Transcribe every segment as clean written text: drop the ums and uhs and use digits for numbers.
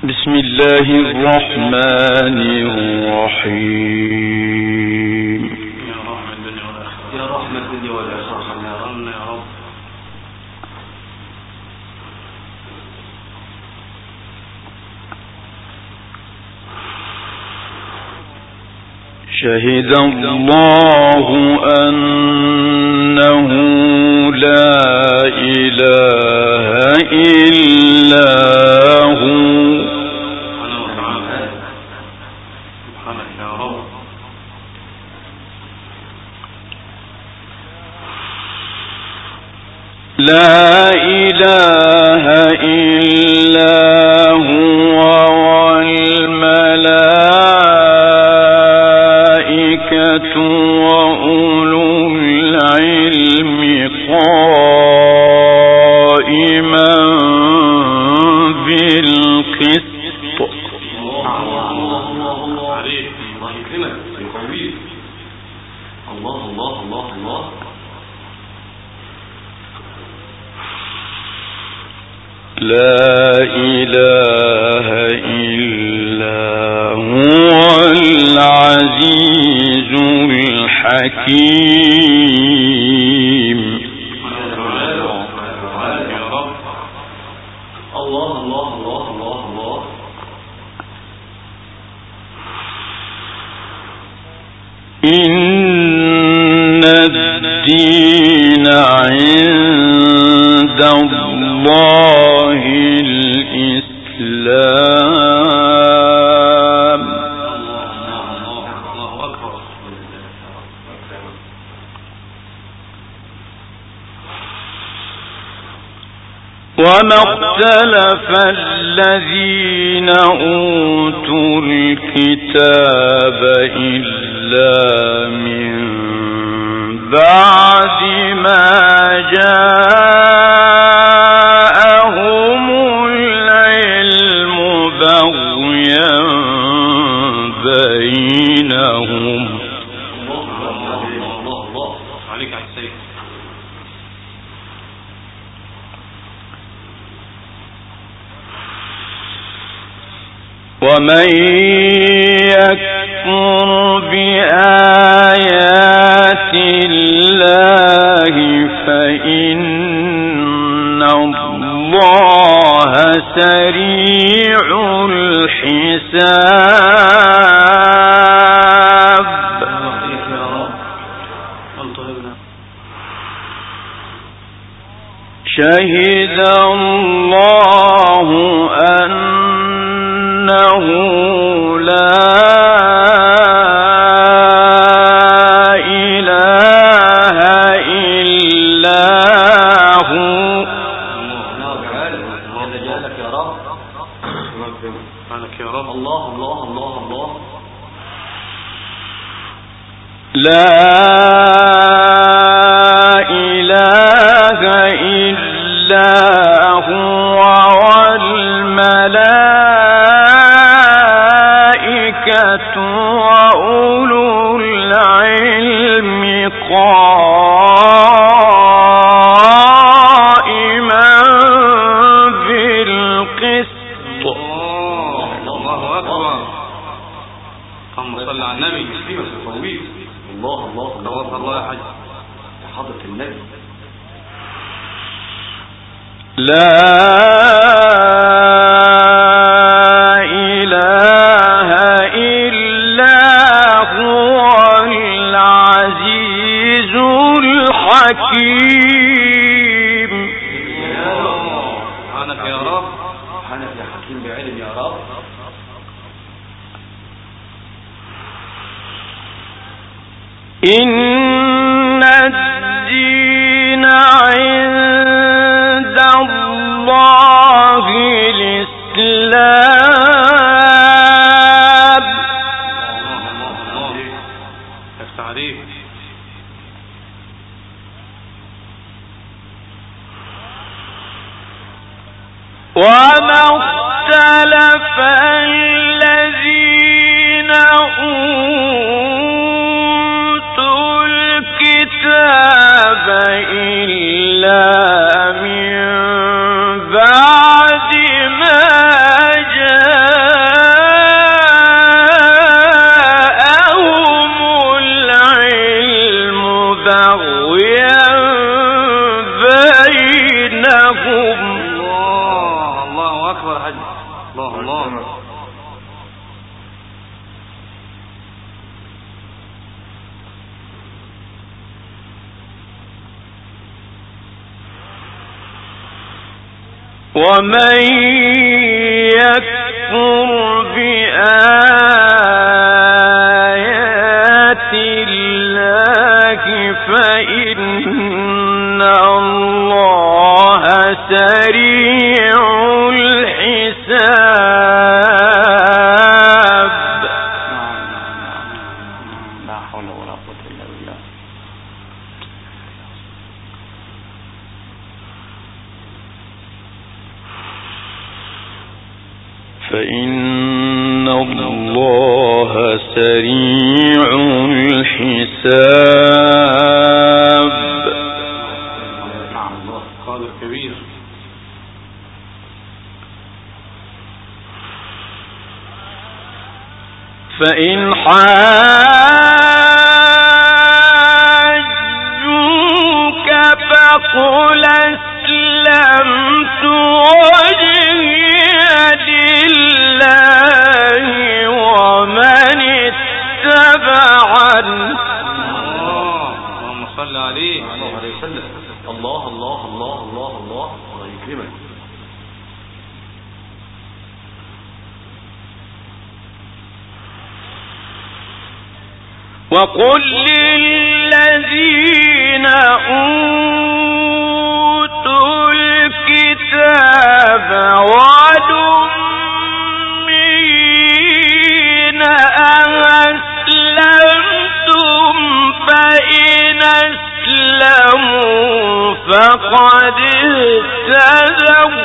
بسم الله الرحمن الرحيم. يا رحمة الدنيا والآخرة، يا رحمة الدنيا والآخرة، يا رب يا رب. شهد الله أنه لا إله إلا هو. لا إله إلا هو والملائكة وأولو العلم قائما بالقسط. الله عليك، الله يكرمك، يقويك. الله الله الله الله. لا إله إلا هو العزيز الحكيم. الله الله الله الله الله. إن الدين عند الله الإسلام. وما اختلف الذين أوتوا الكتاب إلا من بعد ما جاءهم العلم بغيا بينهم. الله عليك على السيد. ومن يكفر بآيات الله فإن الله سريع الحساب. شهد الله أنه لا إله إلا هو. جعلك يا رب، يا رب. الله الله الله الله. لا إله إلا هو والملائكة وأولو العلم قائما بالقسط. الله أكبر. اللهم صل على النبي. الله الله الله الله يا حاج حضرة النبي. لا إله إلا هو العزيز الحكيم. سبحانك يا رب، سبحانك يا حكيم بعلم يا رب. إن الدين عند الله الإسلام. التعريف. وما اختلف الذين أوتوا الكتاب إلا من بعد ما جاءهم يا حاج. الله الله. ومن يكفر بآيات الله فإن الله سريع الحساب. لا حول ولا قوة إلا بالله. فإن الله سريع الحساب. قادر كبير. فإن حاجوك فقل أسلمت وجهي لله ومن اتبعني. اللهم صل عليه وسلم. الله الله الله الله الله يكرمك. وقل للذين أوتوا الكتاب والأميين أسلمتم فإن أسلموا فقد اهتدوا.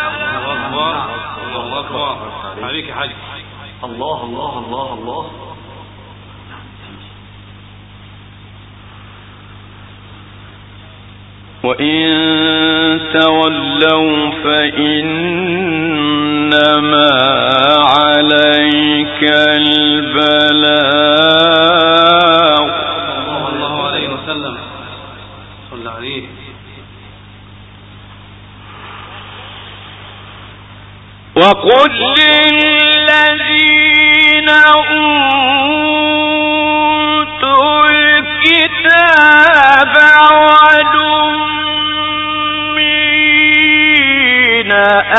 الله أكبر عليك حاج. الله الله الله الله. وإن تولوا فإنما عليك البلاغ. صلى الله عليه وسلم. صلى عليه. وقل للذين أوتوا الكتاب والأميين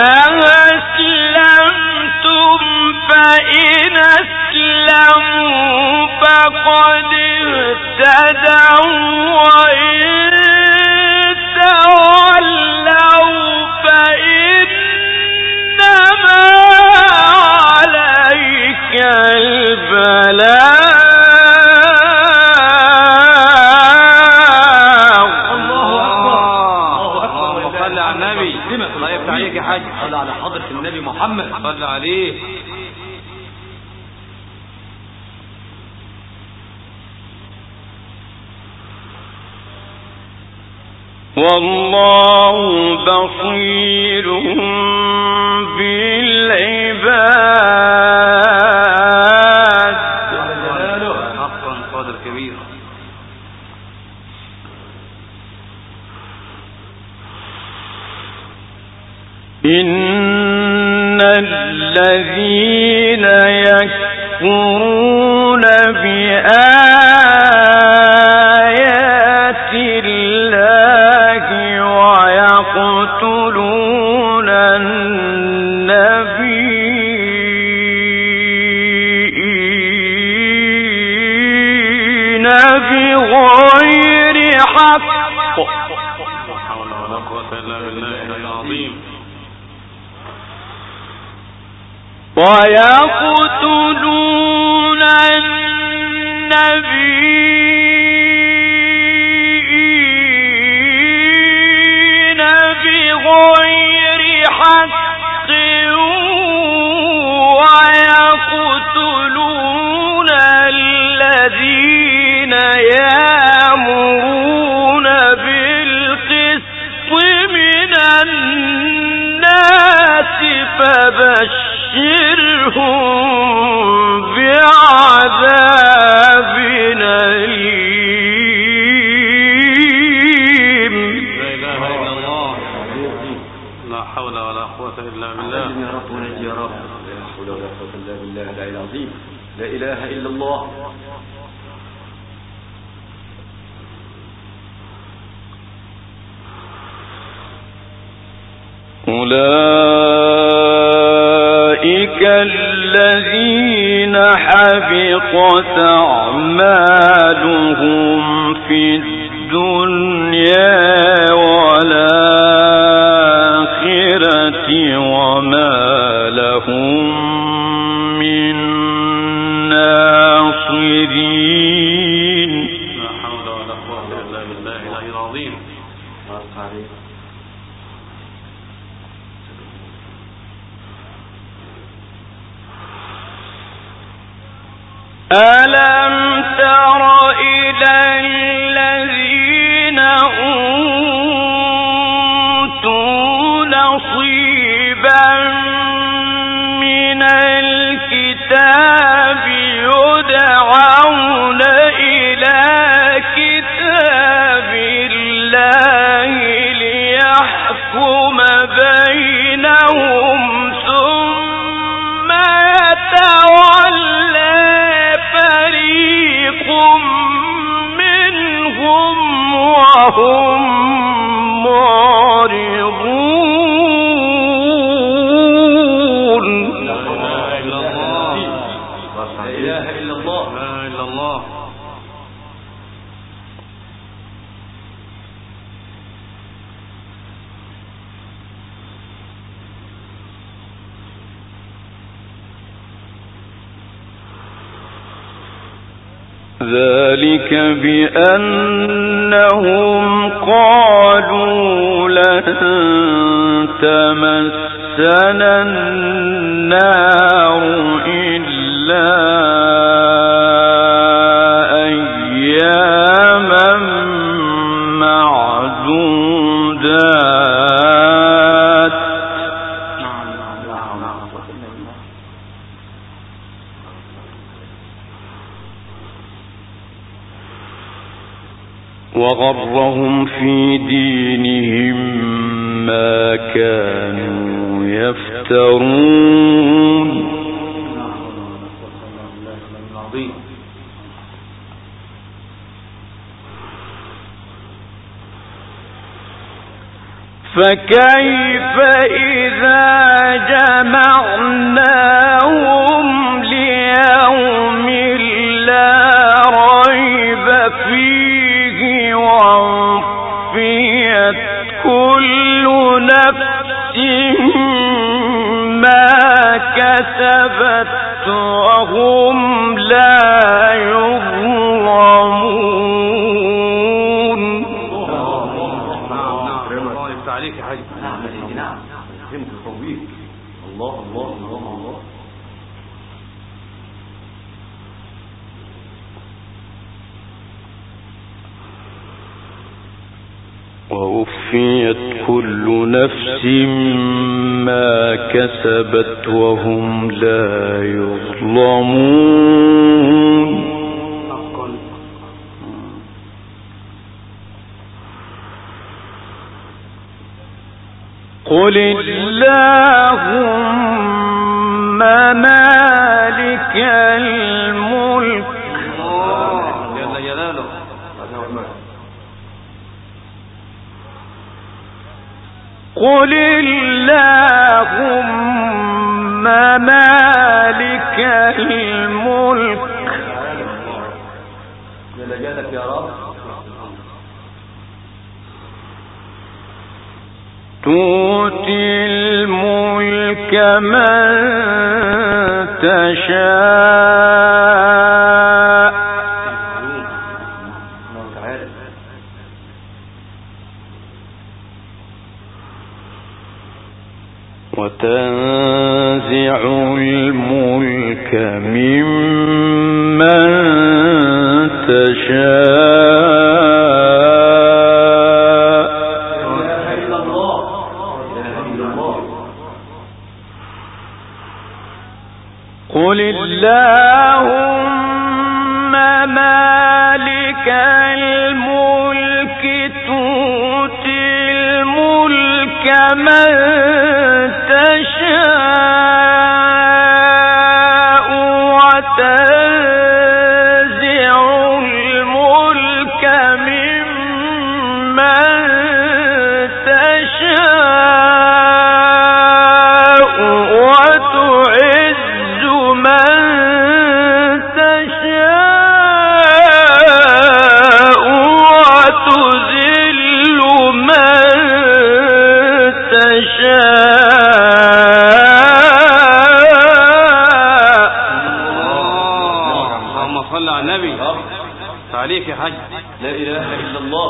أسلمتم فإن أسلموا فقد اهتدوا وإن تولوا فإنما عليك البلاغ. صلى على حضرة النبي محمد. صلى عليه. والله بصير بالعباد. حقا قادر كبير. إن الذين يكفرون بآيات الله ويقتلون النبيين بغير حق ويقتلون النبيين بغير حق ويقتلون الذين يأمرون بالقسط من الناس فبشرهم قوة إلا بالله. أسلم يا رب ونجي يا رب. لا حول ولا قوة إلا بالله العلي العظيم. لا إله إلا الله. أولئك الذين حبطت أعمالهم في الدنيا والآخرة وما لهم من ناصرين. لا حول ولا قوة إلا بالله العلي العظيم. ألم تر إلى الذين أوتوا نصيبا من الكتاب يدعون إلى كتاب الله ليحكم بينهم ثم يتولى فريق منهم وهم معرضون. لا إله إلا الله. لا إله إلا الله. ذلك بأنهم قالوا لن تمسنا النار إلا أياما معدودات وغرهم في دينهم ما كانوا يفترون. فكيف إذا جمعناهم ليوم لا ريب فيه ووفيت كل نفس ما كسبت وهم لا يظلمون. الله يفتح عليك يا حاج. نعم يا سيدي نعم. فهمت التطبيق. الله الله الله الله. ووفيت كل نفس ما كسبت وهم لا يظلمون. قل اللهم مالك الملك جل جلاله. قل اللهم مالك الملك جل جلالك يا رب. تؤتي الملك من تشاء وتنزع الملك ممن تشاء قل اللهم مالك الملك تؤتي الملك من على النبي. تعليق يا حاج. لا إله إلا الله.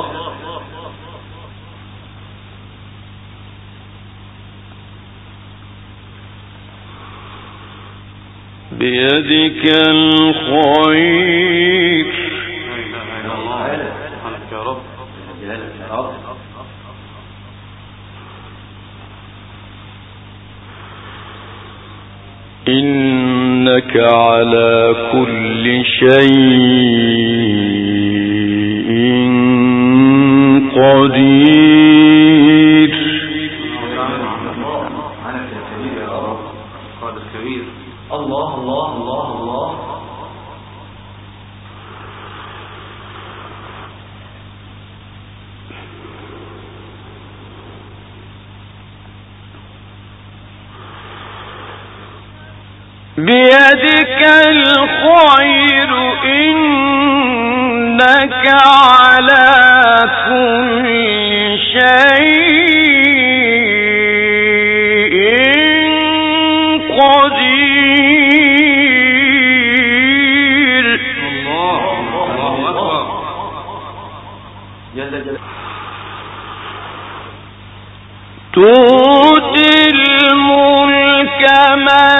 بيدك الخير. يا رب. يا رب. إنك على كل شيء قدير. الله الله الله الله. بيدك الخير إنك على كل شيء قدير. الله أكبر. جل جل. تؤتي الملك من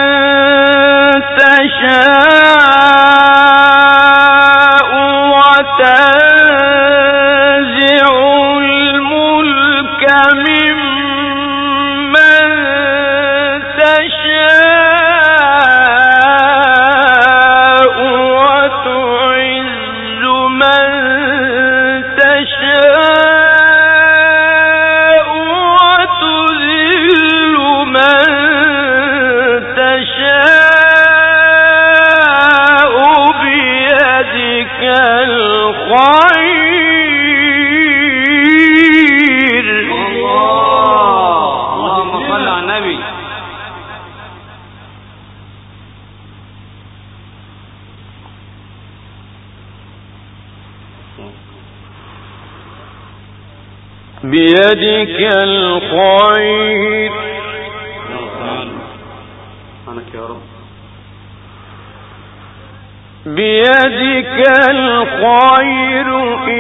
تشاء وتنزع الملك ممن تشاء وتعز من تشاء وتذل من تشاء بيدك الخير. اللهم صل على النبي. بيدك الخير. سبحانك يا رب. بيدك الخير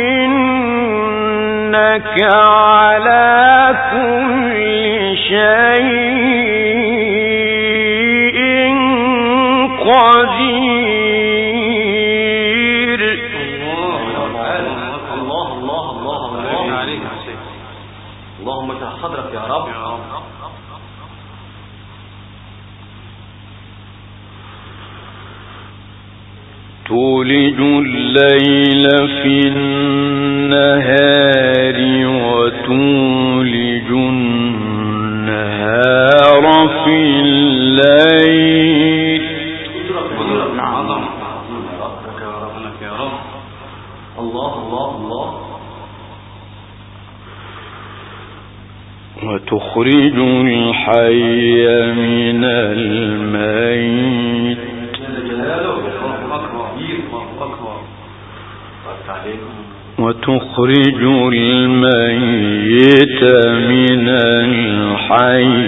إنك على كل شيء قدير. الله الله الله الله. عليك يا شيخ. اللهم اشرح صدرك يا رب. يا رب. تولج الليل في النهار وتولج النهار في الليل. عظم. ربك يا ربك يا رب. الله الله الله. وتخرج الحي من الميت. وتخرج الميت من الحي.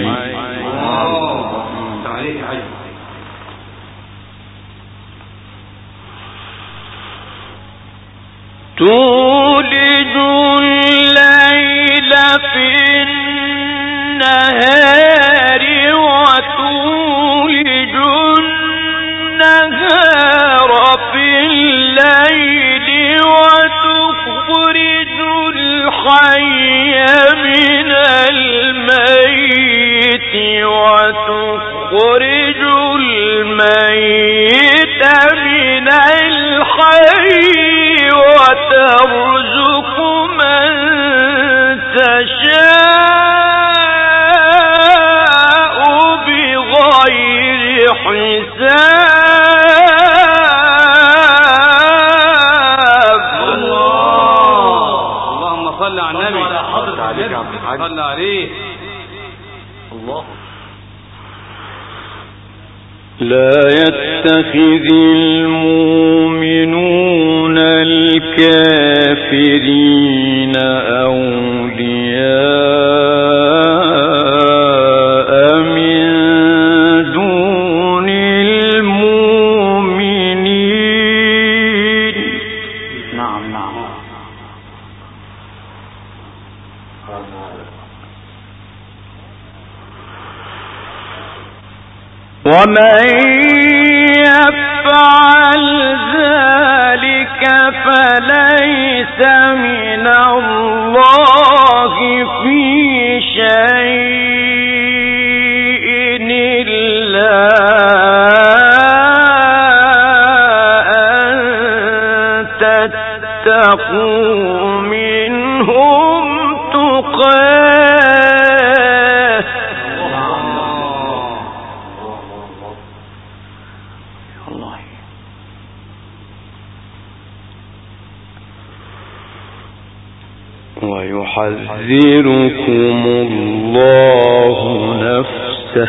تولج الليل في النهار وتولج النهار في الليل وتخرج الحي من الميت وتخرج الميت من الحي وترزق من تشاء بغير حساب. اللهم صل على النبي. صل عليه. الله. لا يتخذ المؤمنون الكافرين أولياء من دون المؤمنين ومن يفعل ذلك فليس من الله في شيء إلا أن تتقوا منهم تقاه. الله ويحذركم الله نفسه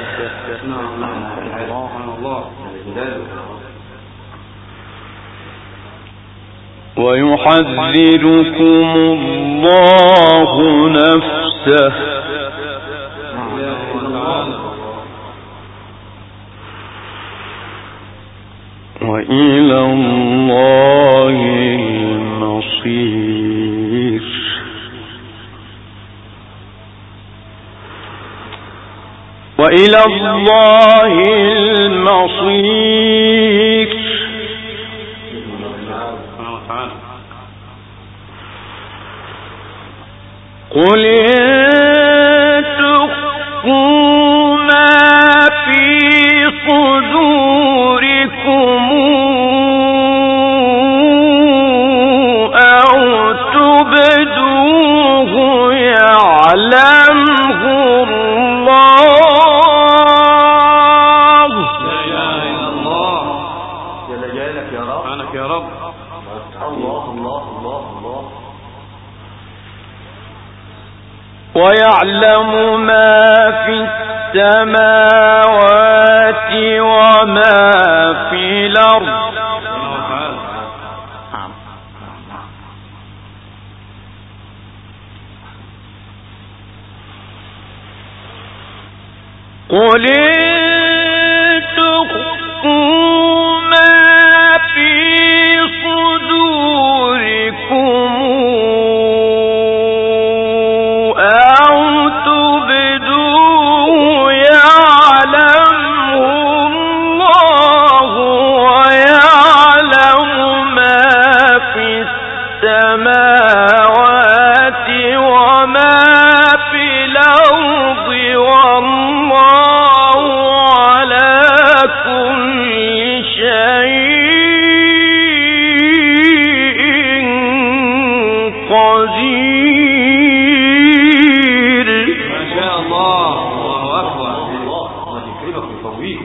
ويحذركم الله نفسه وإلى الله المصير. وإلى الله المصير. قل إن تخفوا ما في صدوركم أو تبدوه يعلمه الله. لا إله إلا الله. جل جلالك يا رب. سبحانك يا رب. الله الله الله الله. ويعلم ما في السماوات وما في الأرض. قل إن تخفوا ما في صدوركم أو تبدوه يعلمه الله ويعلم ما في السماوات وما في الأرض والله على كل شيء قدير. ما شاء الله. الله أكبر. الله يكرمك ويقويك.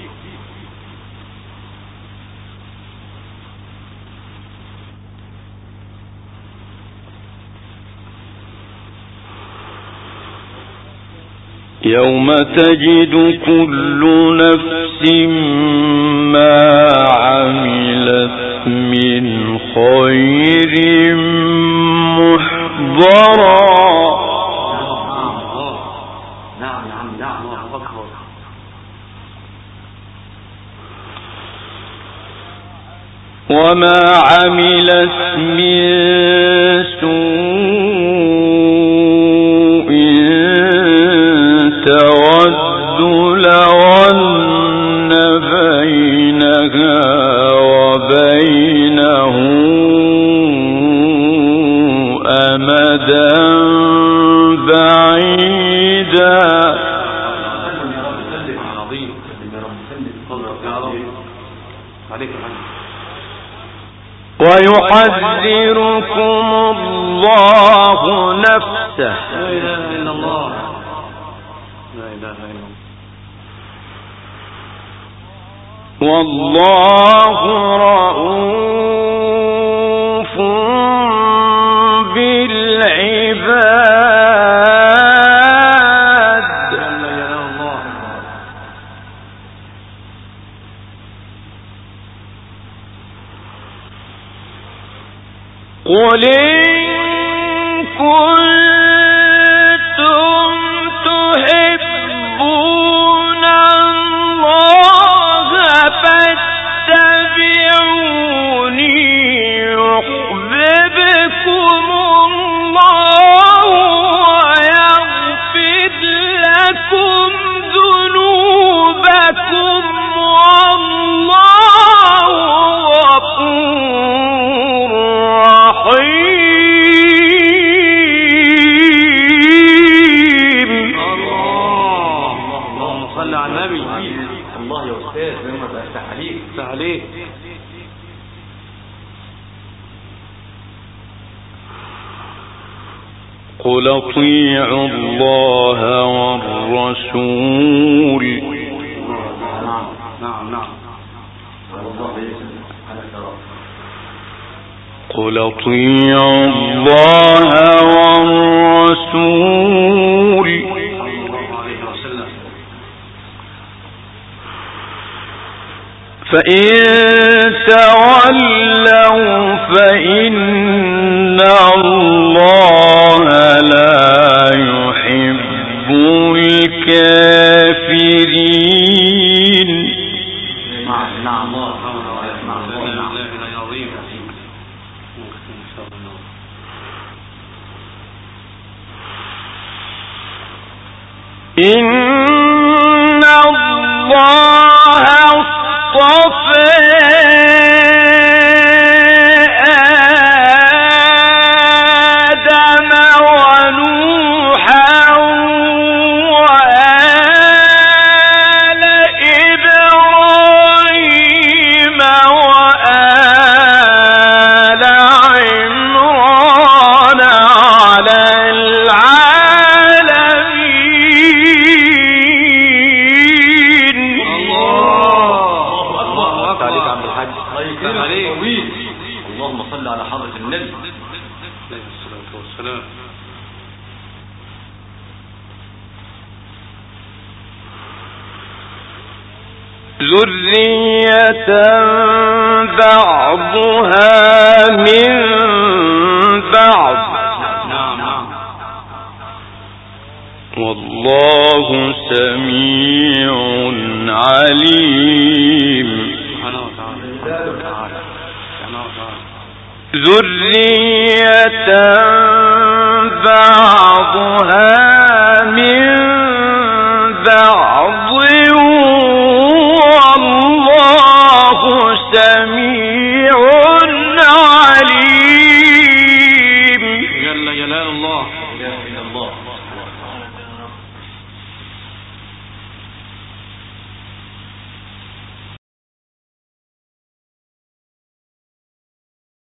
يوم تجد كل نفس ما عملت من خير محضرا نعم نعم نعم. الله أكبر. وما عملت من سوء تود لو أن بينها وبينه أمدا بعيدا. عظيم. يا رب. عليك ويحذركم الله نفسه. لا إله إلا الله. لا إله إلا الله. والله رؤوف بالعباد. جل جلال الله. قل إن كنتم تحبون الله فاتبعوني يحببكم الله ويغفر لكم ذنوبكم على النبي. الله يا أستاذ لما بفتح عليك. افتح عليك. قل اطيعوا الله والرسول. نعم. قل اطيعوا الله والرسول فإن تولوا فإن الله لا يحب الكافرين. نعم. إن الله اصطفى آدم ونوحا وآل إبراهيم وآل عمران على اللهم صل على حضرة النبي عليه الصلاة والسلام. ذرية بعضها من بعض. نعم. والله سميع عليم. سبحانه وتعالى. ذرية بعضها من بعض والله سميع عليم. جل جلال الله. لا إله إلا الله.